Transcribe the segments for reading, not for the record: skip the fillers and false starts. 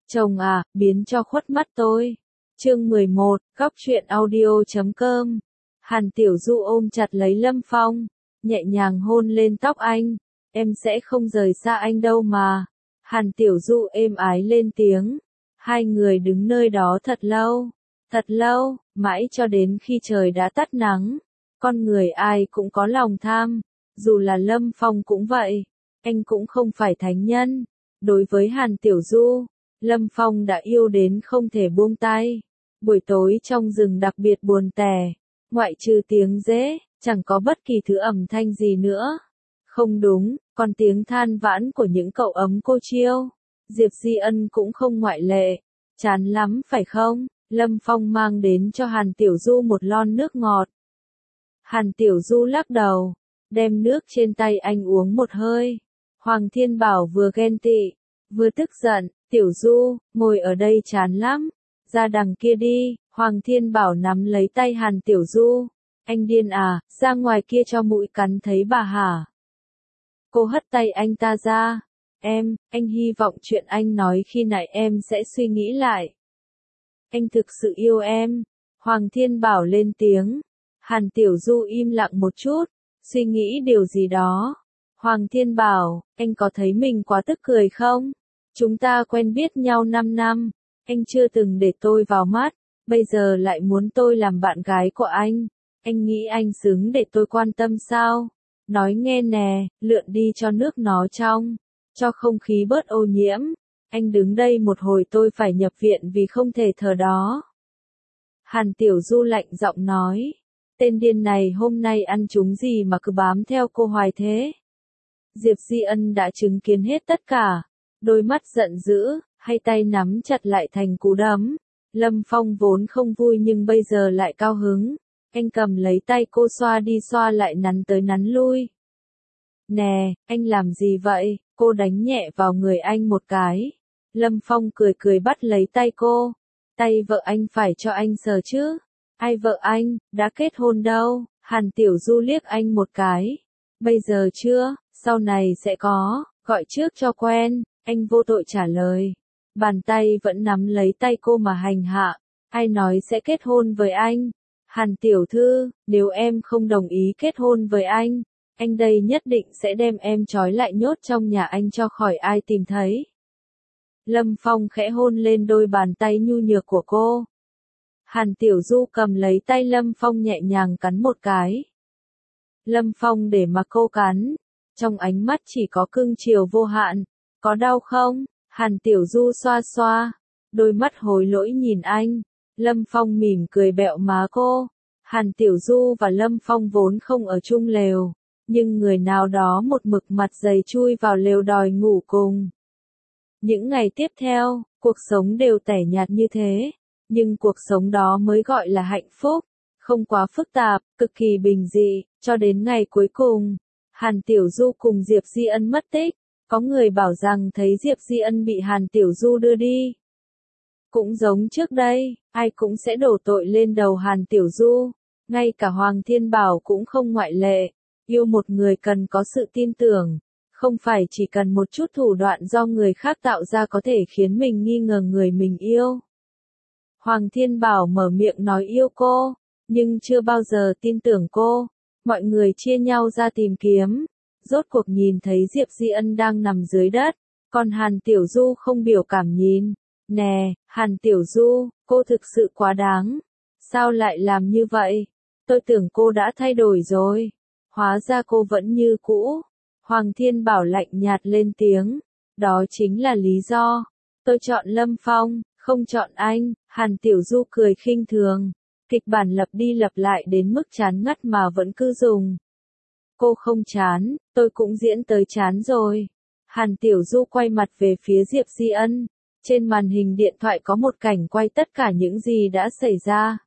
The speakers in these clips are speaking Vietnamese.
Chồng à, biến cho khuất mắt tôi. Chương 11, góc truyện audio.com. Hàn Tiểu Du ôm chặt lấy Lâm Phong, nhẹ nhàng hôn lên tóc anh. Em sẽ không rời xa anh đâu mà. Hàn Tiểu Du êm ái lên tiếng. Hai người đứng nơi đó thật lâu, mãi cho đến khi trời đã tắt nắng. Con người ai cũng có lòng tham, dù là Lâm Phong cũng vậy. Anh cũng không phải thánh nhân. Đối với Hàn Tiểu Du, Lâm Phong đã yêu đến không thể buông tay. Buổi tối trong rừng đặc biệt buồn tẻ, ngoại trừ tiếng rết, chẳng có bất kỳ thứ âm thanh gì nữa. Không đúng, còn tiếng than vãn của những cậu ấm cô chiêu. Diệp Di Ân cũng không ngoại lệ. Chán lắm phải không? Lâm Phong mang đến cho Hàn Tiểu Du một lon nước ngọt. Hàn Tiểu Du lắc đầu, đem nước trên tay anh uống một hơi. Hoàng Thiên Bảo vừa ghen tị, vừa tức giận. Tiểu Du, ngồi ở đây chán lắm. Ra đằng kia đi. Hoàng Thiên Bảo nắm lấy tay Hàn Tiểu Du. Anh điên à, ra ngoài kia cho mũi cắn thấy bà hả? Cô hất tay anh ta ra. Anh hy vọng chuyện anh nói khi nãy em sẽ suy nghĩ lại. Anh thực sự yêu em. Hoàng Thiên Bảo lên tiếng. Hàn Tiểu Du im lặng một chút, suy nghĩ điều gì đó. Hoàng Thiên Bảo, anh có thấy mình quá tức cười không? Chúng ta quen biết nhau 5 năm, anh chưa từng để tôi vào mắt, bây giờ lại muốn tôi làm bạn gái của anh. Anh nghĩ anh xứng để tôi quan tâm sao? Nói nghe nè, lượn đi cho nước nó trong, cho không khí bớt ô nhiễm. Anh đứng đây một hồi tôi phải nhập viện vì không thể thở đó. Hàn Tiểu Du lạnh giọng nói, tên điên này hôm nay ăn trúng gì mà cứ bám theo cô hoài thế? Diệp Di Ân đã chứng kiến hết tất cả, đôi mắt giận dữ, hai tay nắm chặt lại thành cú đấm. Lâm Phong vốn không vui nhưng bây giờ lại cao hứng. Anh cầm lấy tay cô xoa đi xoa lại nắn tới nắn lui. Nè, anh làm gì vậy? Cô đánh nhẹ vào người anh một cái. Lâm Phong cười cười bắt lấy tay cô. Tay vợ anh phải cho anh sờ chứ. Ai vợ anh, đã kết hôn đâu? Hàn Tiểu Du liếc anh một cái. Bây giờ chưa, sau này sẽ có, gọi trước cho quen. Anh vô tội trả lời. Bàn tay vẫn nắm lấy tay cô mà hành hạ. Ai nói sẽ kết hôn với anh? Hàn Tiểu Thư, nếu em không đồng ý kết hôn với anh đây nhất định sẽ đem em trói lại nhốt trong nhà anh cho khỏi ai tìm thấy. Lâm Phong khẽ hôn lên đôi bàn tay nhu nhược của cô. Hàn Tiểu Du cầm lấy tay Lâm Phong nhẹ nhàng cắn một cái. Lâm Phong để mặc cô cắn, trong ánh mắt chỉ có cưng chiều vô hạn. Có đau không? Hàn Tiểu Du xoa xoa, đôi mắt hối lỗi nhìn anh. Lâm Phong mỉm cười bẹo má cô. Hàn Tiểu Du và Lâm Phong vốn không ở chung lều, nhưng người nào đó một mực mặt dày chui vào lều đòi ngủ cùng. Những ngày tiếp theo, cuộc sống đều tẻ nhạt như thế, nhưng cuộc sống đó mới gọi là hạnh phúc, không quá phức tạp, cực kỳ bình dị, cho đến ngày cuối cùng. Hàn Tiểu Du cùng Diệp Di Ân mất tích, có người bảo rằng thấy Diệp Di Ân bị Hàn Tiểu Du đưa đi. Cũng giống trước đây, ai cũng sẽ đổ tội lên đầu Hàn Tiểu Du, ngay cả Hoàng Thiên Bảo cũng không ngoại lệ. Yêu một người cần có sự tin tưởng, không phải chỉ cần một chút thủ đoạn do người khác tạo ra có thể khiến mình nghi ngờ người mình yêu. Hoàng Thiên Bảo mở miệng nói yêu cô, nhưng chưa bao giờ tin tưởng cô. Mọi người chia nhau ra tìm kiếm, rốt cuộc nhìn thấy Diệp Di Ân đang nằm dưới đất, còn Hàn Tiểu Du không biểu cảm nhìn. Nè, Hàn Tiểu Du, cô thực sự quá đáng. Sao lại làm như vậy? Tôi tưởng cô đã thay đổi rồi. Hóa ra cô vẫn như cũ. Hoàng Thiên Bảo lạnh nhạt lên tiếng. Đó chính là lý do. Tôi chọn Lâm Phong, không chọn anh. Hàn Tiểu Du cười khinh thường. Kịch bản lặp đi lặp lại đến mức chán ngắt mà vẫn cứ dùng. Cô không chán, tôi cũng diễn tới chán rồi. Hàn Tiểu Du quay mặt về phía Diệp Di Ân. Trên màn hình điện thoại có một cảnh quay tất cả những gì đã xảy ra.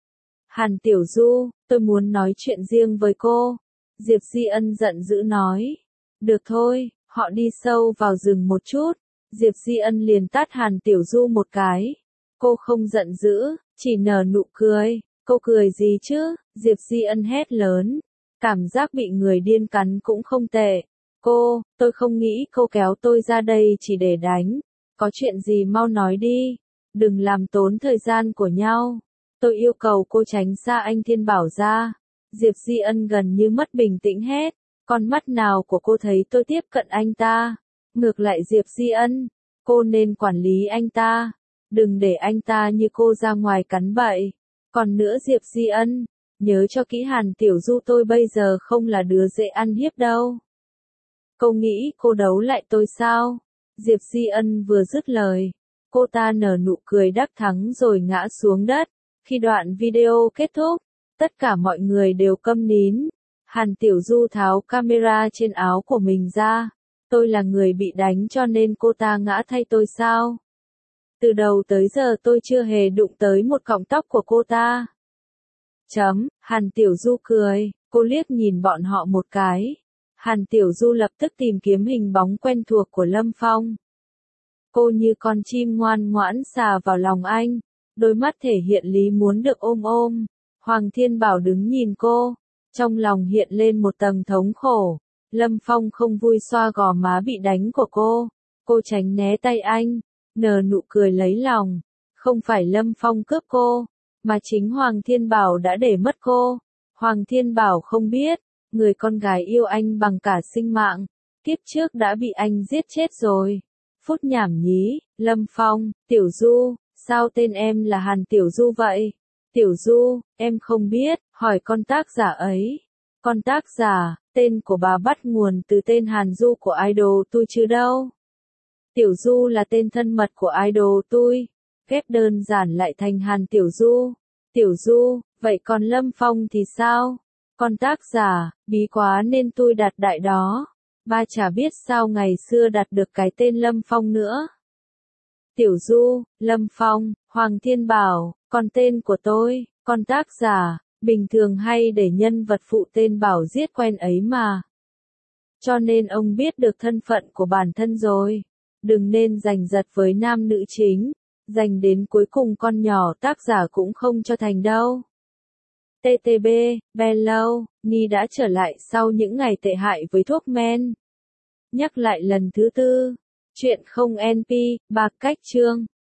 Hàn Tiểu Du, tôi muốn nói chuyện riêng với cô. Diệp Di Ân giận dữ nói. Được thôi, họ đi sâu vào rừng một chút. Diệp Di Ân liền tát Hàn Tiểu Du một cái. Cô không giận dữ, chỉ nở nụ cười. Cô cười gì chứ? Diệp Di Ân hét lớn. Cảm giác bị người điên cắn cũng không tệ. Tôi không nghĩ cô kéo tôi ra đây chỉ để đánh. Có chuyện gì mau nói đi, đừng làm tốn thời gian của nhau. Tôi yêu cầu cô tránh xa anh Thiên Bảo ra. Diệp Di Ân gần như mất bình tĩnh hết. Con mắt nào của cô thấy tôi tiếp cận anh ta? Ngược lại Diệp Di Ân, cô nên quản lý anh ta. Đừng để anh ta như cô ra ngoài cắn bậy. Còn nữa Diệp Di Ân, nhớ cho kỹ Hàn Tiểu Du tôi bây giờ không là đứa dễ ăn hiếp đâu. Cô nghĩ cô đấu lại tôi sao? Diệp Di Ân vừa dứt lời, cô ta nở nụ cười đắc thắng rồi ngã xuống đất. Khi đoạn video kết thúc, tất cả mọi người đều câm nín. Hàn Tiểu Du tháo camera trên áo của mình ra. Tôi là người bị đánh cho nên cô ta ngã thay tôi sao? Từ đầu tới giờ tôi chưa hề đụng tới một cọng tóc của cô ta. Hàn Tiểu Du cười, cô liếc nhìn bọn họ một cái. Hàn Tiểu Du lập tức tìm kiếm hình bóng quen thuộc của Lâm Phong. Cô như con chim ngoan ngoãn xà vào lòng anh, đôi mắt thể hiện lý muốn được ôm ôm. Hoàng Thiên Bảo đứng nhìn cô, trong lòng hiện lên một tầng thống khổ. Lâm Phong không vui xoa gò má bị đánh của cô tránh né tay anh, nở nụ cười lấy lòng. Không phải Lâm Phong cướp cô, mà chính Hoàng Thiên Bảo đã để mất cô. Hoàng Thiên Bảo không biết, người con gái yêu anh bằng cả sinh mạng, kiếp trước đã bị anh giết chết rồi. Phút nhảm nhí, Lâm Phong, Tiểu Du, sao tên em là Hàn Tiểu Du vậy? Tiểu Du, em không biết, hỏi con tác giả ấy. Con tác giả, tên của bà bắt nguồn từ tên Hàn Du của idol tôi chứ đâu. Tiểu Du là tên thân mật của idol tôi, ghép đơn giản lại thành Hàn Tiểu Du. Tiểu Du, vậy còn Lâm Phong thì sao? Con tác giả, bí quá nên tôi đặt đại đó. Ba chả biết sao ngày xưa đặt được cái tên Lâm Phong nữa. Tiểu Du, Lâm Phong, Hoàng Thiên Bảo, còn tên của tôi, con tác giả, bình thường hay để nhân vật phụ tên Bảo giết quen ấy mà. Cho nên ông biết được thân phận của bản thân rồi. Đừng nên giành giật với nam nữ chính, giành đến cuối cùng con nhỏ tác giả cũng không cho thành đâu. TTB, Bello, Ni đã trở lại sau những ngày tệ hại với thuốc men. Nhắc lại lần thứ tư, chuyện không NP, bạc cách chương.